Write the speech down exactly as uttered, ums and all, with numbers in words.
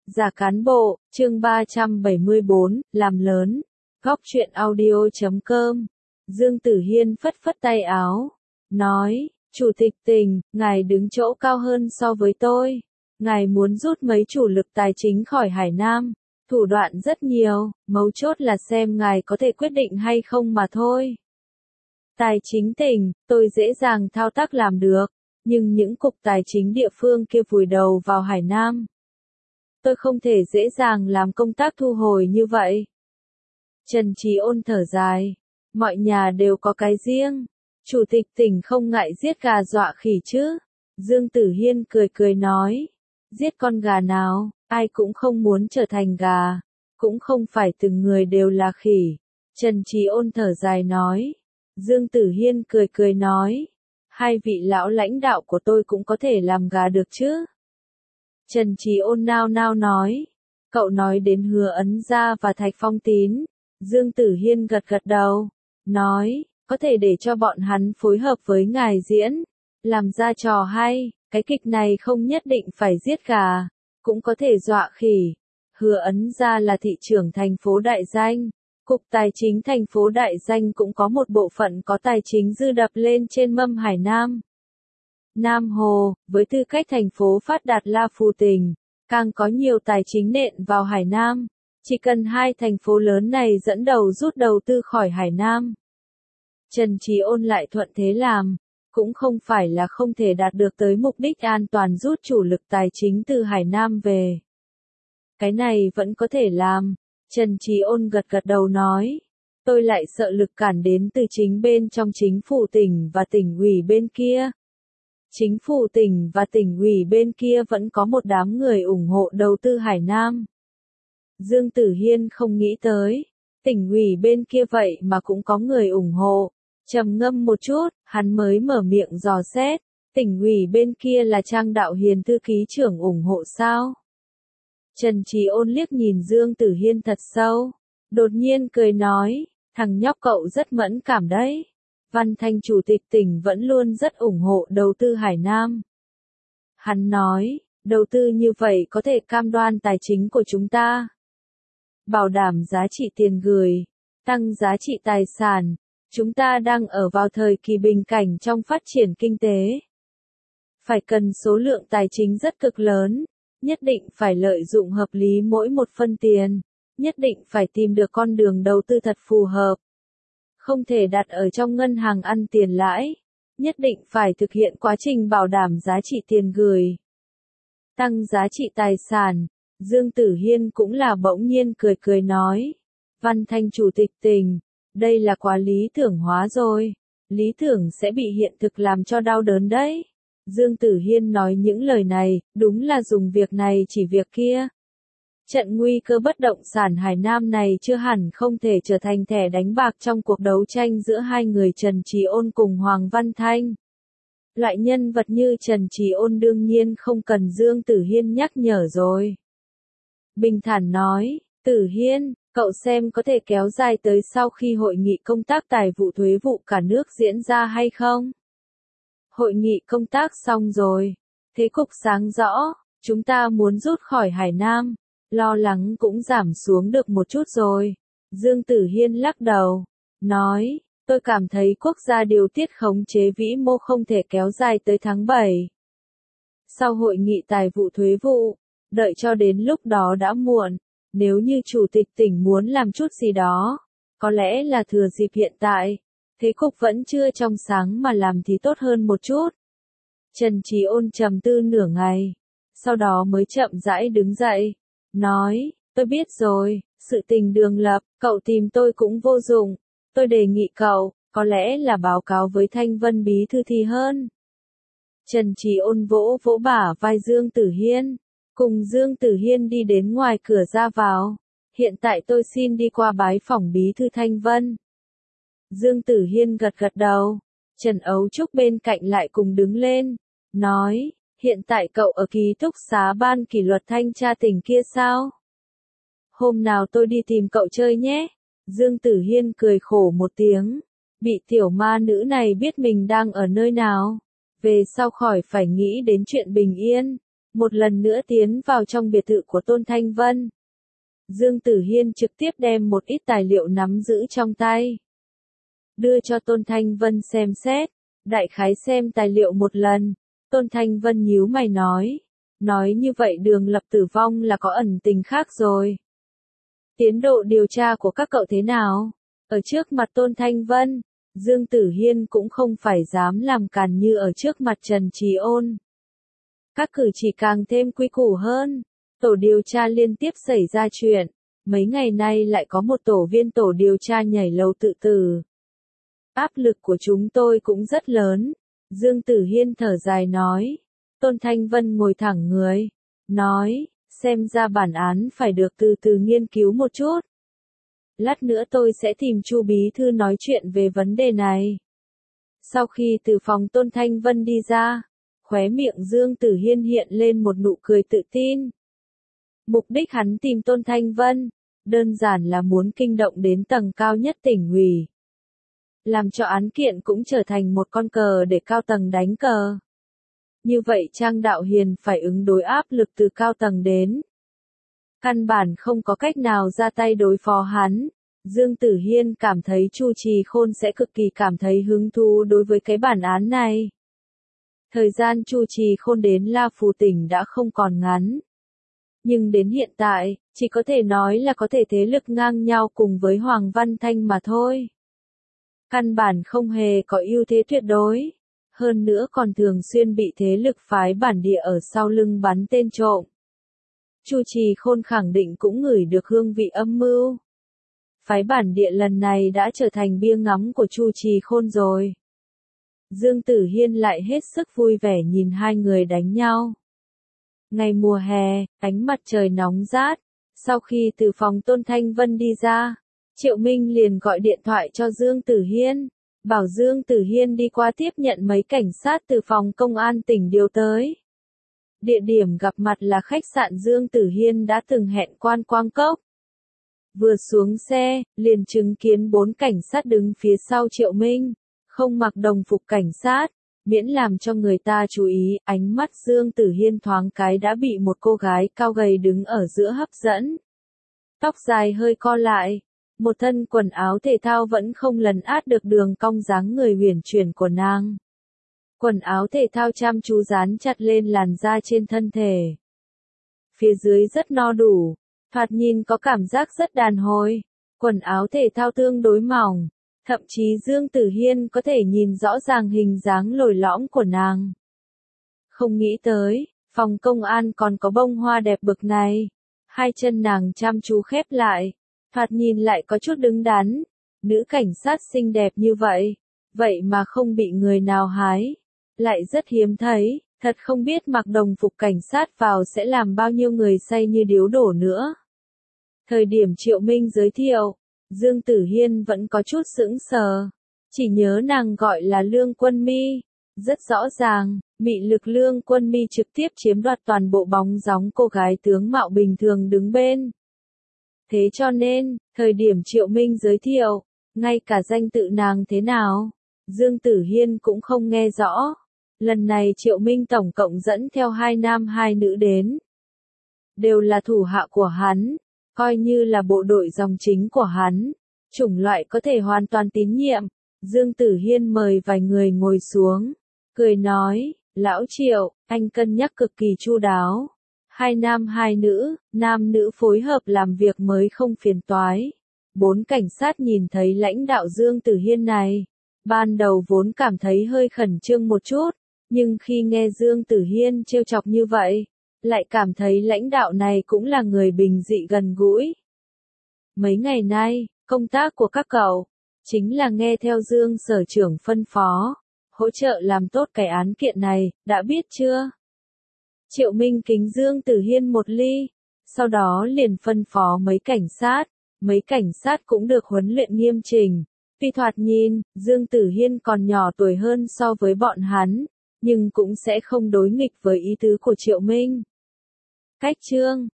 Giả cán bộ, chương ba trăm bảy mươi bốn, làm lớn. Góc truyện audio chấm com. Dương Tử Hiên phất phất tay áo, nói, Chủ tịch tỉnh, ngài đứng chỗ cao hơn so với tôi. Ngài muốn rút mấy chủ lực tài chính khỏi Hải Nam. Thủ đoạn rất nhiều, mấu chốt là xem ngài có thể quyết định hay không mà thôi. Tài chính tỉnh, tôi dễ dàng thao tác làm được, nhưng những cục tài chính địa phương kia vùi đầu vào Hải Nam. Tôi không thể dễ dàng làm công tác thu hồi như vậy. Trần Trí Ôn thở dài. Mọi nhà đều có cái riêng. Chủ tịch tỉnh không ngại giết gà dọa khỉ chứ. Dương Tử Hiên cười cười nói. Giết con gà nào, ai cũng không muốn trở thành gà. Cũng không phải từng người đều là khỉ. Trần Trí Ôn thở dài nói. Dương Tử Hiên cười cười nói. Hai vị lão lãnh đạo của tôi cũng có thể làm gà được chứ. Trần Trí Ôn nao nao nói. Cậu nói đến Hứa Ấn Gia và Thạch Phong Tín. Dương Tử Hiên gật gật đầu. Nói, có thể để cho bọn hắn phối hợp với ngài diễn. Làm ra trò hay, cái kịch này không nhất định phải giết gà. Cũng có thể dọa khỉ. Hứa Ấn Gia là thị trưởng thành phố Đại Danh. Cục Tài chính thành phố Đại Danh cũng có một bộ phận có tài chính dư đập lên trên mâm Hải Nam. Nam Hồ, với tư cách thành phố phát đạt La Phù Tỉnh, càng có nhiều tài chính nện vào Hải Nam. Chỉ cần hai thành phố lớn này dẫn đầu rút đầu tư khỏi Hải Nam. Trần Trí Ôn lại thuận thế làm, cũng không phải là không thể đạt được tới mục đích an toàn rút chủ lực tài chính từ Hải Nam về. Cái này vẫn có thể làm. Trần Trí Ôn gật gật đầu nói. Tôi lại sợ lực cản đến từ chính bên trong chính phủ tỉnh và tỉnh ủy bên kia. Chính phủ tỉnh và tỉnh ủy bên kia vẫn có một đám người ủng hộ đầu tư Hải Nam. Dương Tử Hiên không nghĩ tới, tỉnh ủy bên kia vậy mà cũng có người ủng hộ. Trầm ngâm một chút, hắn mới mở miệng dò xét, tỉnh ủy bên kia là Trang Đạo Hiền thư ký trưởng ủng hộ sao? Trần Trí Ôn liếc nhìn Dương Tử Hiên thật sâu, đột nhiên cười nói, thằng nhóc cậu rất mẫn cảm đấy. Văn Thanh chủ tịch tỉnh vẫn luôn rất ủng hộ đầu tư Hải Nam. Hắn nói, đầu tư như vậy có thể cam đoan tài chính của chúng ta. Bảo đảm giá trị tiền gửi, tăng giá trị tài sản. Chúng ta đang ở vào thời kỳ bình cảnh trong phát triển kinh tế. Phải cần số lượng tài chính rất cực lớn. Nhất định phải lợi dụng hợp lý mỗi một phân tiền. Nhất định phải tìm được con đường đầu tư thật phù hợp. Không thể đặt ở trong ngân hàng ăn tiền lãi. Nhất định phải thực hiện quá trình bảo đảm giá trị tiền gửi. Tăng giá trị tài sản. Dương Tử Hiên cũng là bỗng nhiên cười cười nói. Văn Thanh chủ tịch tỉnh. Đây là quá lý tưởng hóa rồi. Lý tưởng sẽ bị hiện thực làm cho đau đớn đấy. Dương Tử Hiên nói những lời này, đúng là dùng việc này chỉ việc kia. Trận nguy cơ bất động sản Hải Nam này chưa hẳn không thể trở thành thẻ đánh bạc trong cuộc đấu tranh giữa hai người Trần Trí Ôn cùng Hoàng Văn Thanh. Loại nhân vật như Trần Trí Ôn đương nhiên không cần Dương Tử Hiên nhắc nhở rồi. Bình thản nói, Tử Hiên, cậu xem có thể kéo dài tới sau khi hội nghị công tác tài vụ thuế vụ cả nước diễn ra hay không? Hội nghị công tác xong rồi. Thế cục sáng rõ, chúng ta muốn rút khỏi Hải Nam. Lo lắng cũng giảm xuống được một chút rồi. Dương Tử Hiên lắc đầu. Nói, tôi cảm thấy quốc gia điều tiết khống chế vĩ mô không thể kéo dài tới tháng bảy. Sau hội nghị tài vụ thuế vụ, đợi cho đến lúc đó đã muộn. Nếu như chủ tịch tỉnh muốn làm chút gì đó, có lẽ là thừa dịp hiện tại. Thế cục vẫn chưa trong sáng mà làm thì tốt hơn một chút. Trần Trí Ôn trầm tư nửa ngày. Sau đó mới chậm rãi đứng dậy. Nói, tôi biết rồi, sự tình đường lập, cậu tìm tôi cũng vô dụng. Tôi đề nghị cậu, có lẽ là báo cáo với Thanh Vân bí thư thì hơn. Trần Trí Ôn vỗ vỗ bả vai Dương Tử Hiên. Cùng Dương Tử Hiên đi đến ngoài cửa ra vào. Hiện tại tôi xin đi qua bái phỏng bí thư Thanh Vân. Dương Tử Hiên gật gật đầu. Trần Ấu Trúc bên cạnh lại cùng đứng lên. Nói, hiện tại cậu ở ký túc xá ban kỷ luật thanh tra tỉnh kia sao? Hôm nào tôi đi tìm cậu chơi nhé. Dương Tử Hiên cười khổ một tiếng. Bị tiểu ma nữ này biết mình đang ở nơi nào. Về sau khỏi phải nghĩ đến chuyện bình yên. một lần nữa tiến vào trong biệt thự của Tôn Thanh Vân. Dương Tử Hiên trực tiếp đem một ít tài liệu nắm giữ trong tay, đưa cho Tôn Thanh Vân xem xét. Đại khái xem tài liệu một lần, Tôn Thanh Vân nhíu mày nói, nói như vậy Đường Lập tử vong là có ẩn tình khác rồi. Tiến độ điều tra của các cậu thế nào? Ở trước mặt Tôn Thanh Vân, Dương Tử Hiên cũng không phải dám làm càn như ở trước mặt Trần Trì Ôn. Các cử chỉ càng thêm quy củ hơn. Tổ điều tra liên tiếp xảy ra chuyện, mấy ngày nay lại có một tổ viên tổ điều tra nhảy lầu tự tử. Áp lực của chúng tôi cũng rất lớn. Dương Tử Hiên thở dài nói. Tôn Thanh Vân ngồi thẳng người, nói, xem ra bản án phải được từ từ nghiên cứu một chút. Lát nữa tôi sẽ tìm Chu bí thư nói chuyện về vấn đề này. Sau khi từ phòng Tôn Thanh Vân đi ra, khóe miệng Dương Tử Hiên hiện lên một nụ cười tự tin. Mục đích hắn tìm Tôn Thanh Vân, đơn giản là muốn kinh động đến tầng cao nhất tỉnh ủy. Làm cho án kiện cũng trở thành một con cờ để cao tầng đánh cờ. Như vậy Trang Đạo Hiền phải ứng đối áp lực từ cao tầng đến. Căn bản không có cách nào ra tay đối phó hắn. Dương Tử Hiên cảm thấy Chu Trì Khôn sẽ cực kỳ cảm thấy hứng thú đối với cái bản án này. Thời gian Chu Trì Khôn đến La Phù tỉnh đã không còn ngắn. Nhưng đến hiện tại, chỉ có thể nói là có thể thế lực ngang nhau cùng với Hoàng Văn Thanh mà thôi. Căn bản không hề có ưu thế tuyệt đối. Hơn nữa còn thường xuyên bị thế lực phái bản địa ở sau lưng bắn tên trộm. Chu Trì Khôn khẳng định cũng ngửi được hương vị âm mưu. Phái bản địa lần này đã trở thành bia ngắm của Chu Trì Khôn rồi. Dương Tử Hiên lại hết sức vui vẻ nhìn hai người đánh nhau. Ngày mùa hè, ánh mặt trời nóng rát. Sau khi từ phòng Tôn Thanh Vân đi ra, Triệu Minh liền gọi điện thoại cho Dương Tử Hiên, bảo Dương Tử Hiên đi qua tiếp nhận mấy cảnh sát từ phòng công an tỉnh điều tới. Địa điểm gặp mặt là khách sạn Dương Tử Hiên đã từng hẹn Quan Quang Cốc. Vừa xuống xe, liền chứng kiến bốn cảnh sát đứng phía sau Triệu Minh, không mặc đồng phục cảnh sát, miễn làm cho người ta chú ý, ánh mắt Dương Tử Hiên thoáng cái đã bị một cô gái cao gầy đứng ở giữa hấp dẫn. Tóc dài hơi co lại, một thân quần áo thể thao vẫn không lấn át được đường cong dáng người huyền chuyển của nàng. Quần áo thể thao chăm chú dán chặt lên làn da trên thân thể. Phía dưới rất no đủ, thoạt nhìn có cảm giác rất đàn hồi. Quần áo thể thao tương đối mỏng, thậm chí Dương Tử Hiên có thể nhìn rõ ràng hình dáng lồi lõm của nàng. Không nghĩ tới, phòng công an còn có bông hoa đẹp bực này. Hai chân nàng chăm chú khép lại, thoạt nhìn lại có chút đứng đắn. Nữ cảnh sát xinh đẹp như vậy, vậy mà không bị người nào hái. Lại rất hiếm thấy, thật không biết mặc đồng phục cảnh sát vào sẽ làm bao nhiêu người say như điếu đổ nữa. Thời điểm Triệu Minh giới thiệu, Dương Tử Hiên vẫn có chút sững sờ, chỉ nhớ nàng gọi là Lương Quân Mi, rất rõ ràng, mị lực Lương Quân Mi trực tiếp chiếm đoạt toàn bộ bóng gióng cô gái tướng mạo bình thường đứng bên. Thế cho nên, thời điểm Triệu Minh giới thiệu, ngay cả danh tự nàng thế nào, Dương Tử Hiên cũng không nghe rõ. Lần này Triệu Minh tổng cộng dẫn theo hai nam hai nữ đến. Đều là thủ hạ của hắn, coi như là bộ đội dòng chính của hắn. Chủng loại có thể hoàn toàn tín nhiệm. Dương Tử Hiên mời vài người ngồi xuống, cười nói, Lão Triệu, anh cân nhắc cực kỳ chu đáo. Hai nam hai nữ, nam nữ phối hợp làm việc mới không phiền toái. Bốn cảnh sát nhìn thấy lãnh đạo Dương Tử Hiên này, ban đầu vốn cảm thấy hơi khẩn trương một chút. Nhưng khi nghe Dương Tử Hiên trêu chọc như vậy, lại cảm thấy lãnh đạo này cũng là người bình dị gần gũi. Mấy ngày nay, công tác của các cậu, chính là nghe theo Dương sở trưởng phân phó, hỗ trợ làm tốt cái án kiện này, đã biết chưa? Triệu Minh kính Dương Tử Hiên một ly, sau đó liền phân phó mấy cảnh sát, mấy cảnh sát cũng được huấn luyện nghiêm chỉnh. Tuy thoạt nhìn, Dương Tử Hiên còn nhỏ tuổi hơn so với bọn hắn, nhưng cũng sẽ không đối nghịch với ý tứ của Triệu Minh. Cách chương